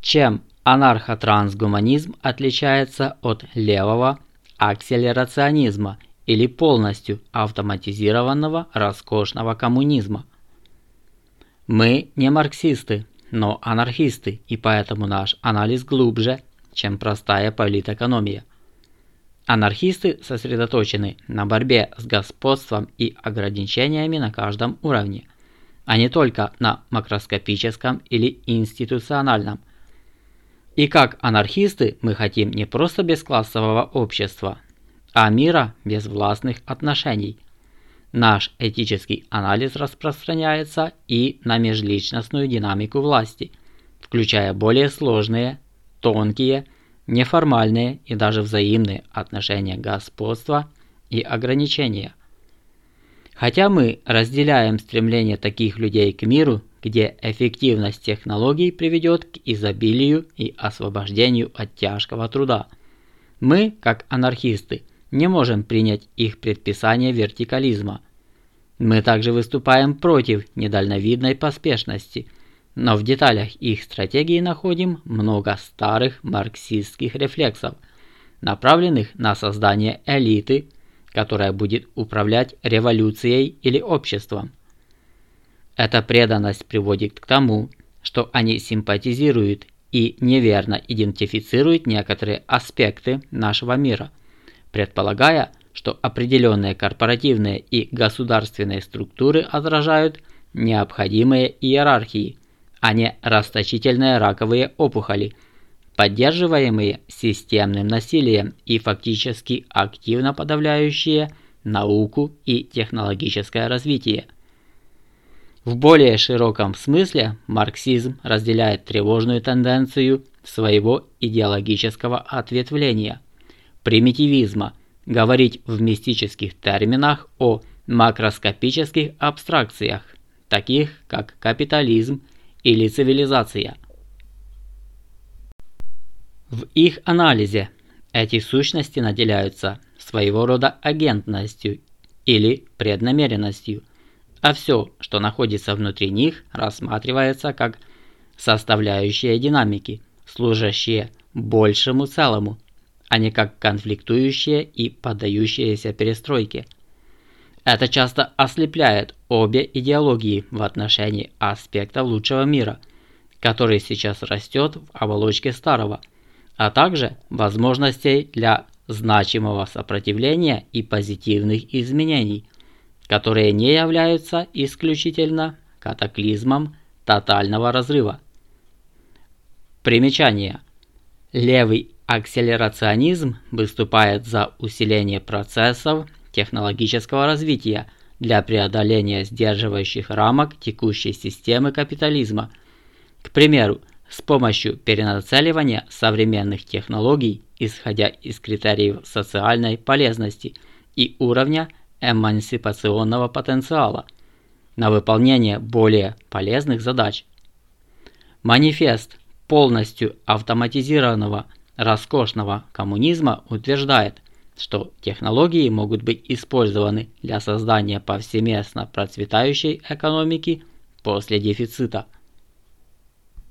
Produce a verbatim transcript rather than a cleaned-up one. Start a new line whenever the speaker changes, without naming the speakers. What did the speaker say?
Чем анархотрансгуманизм отличается от левого акселерационизма или полностью автоматизированного роскошного коммунизма? Мы не марксисты, но анархисты, и поэтому наш анализ глубже, чем простая политэкономия. Анархисты сосредоточены на борьбе с господством и ограничениями на каждом уровне, а не только на макроскопическом или институциональном. И как анархисты мы хотим не просто бесклассового общества, а мира без властных отношений. Наш этический анализ распространяется и на межличностную динамику власти, включая более сложные, тонкие, неформальные и даже взаимные отношения господства и ограничения. Хотя мы разделяем стремление таких людей к миру, где эффективность технологий приведет к изобилию и освобождению от тяжкого труда, мы, как анархисты, не можем принять их предписание вертикализма. Мы также выступаем против недальновидной поспешности, но в деталях их стратегии находим много старых марксистских рефлексов, направленных на создание элиты, которая будет управлять революцией или обществом. Эта преданность приводит к тому, что они симпатизируют и неверно идентифицируют некоторые аспекты нашего мира, предполагая, что определенные корпоративные и государственные структуры отражают необходимые иерархии, а не расточительные раковые опухоли, поддерживаемые системным насилием и фактически активно подавляющие науку и технологическое развитие. В более широком смысле марксизм разделяет тревожную тенденцию своего идеологического ответвления, примитивизма, говорить в мистических терминах о макроскопических абстракциях, таких как капитализм или цивилизация. В их анализе эти сущности наделяются своего рода агентностью или преднамеренностью, а все, что находится внутри них, рассматривается как составляющие динамики, служащие большему целому, а не как конфликтующие и поддающиеся перестройке. Это часто ослепляет обе идеологии в отношении аспектов лучшего мира, который сейчас растет в оболочке старого, а также возможностей для значимого сопротивления и позитивных изменений, которые не являются исключительно катаклизмом тотального разрыва. Примечание. Левый акселерационизм выступает за усиление процессов технологического развития для преодоления сдерживающих рамок текущей системы капитализма. К примеру, с помощью перенацеливания современных технологий, исходя из критериев социальной полезности и уровня эмансипационного потенциала, на выполнение более полезных задач. Манифест полностью автоматизированного роскошного коммунизма утверждает, что технологии могут быть использованы для создания повсеместно процветающей экономики после дефицита.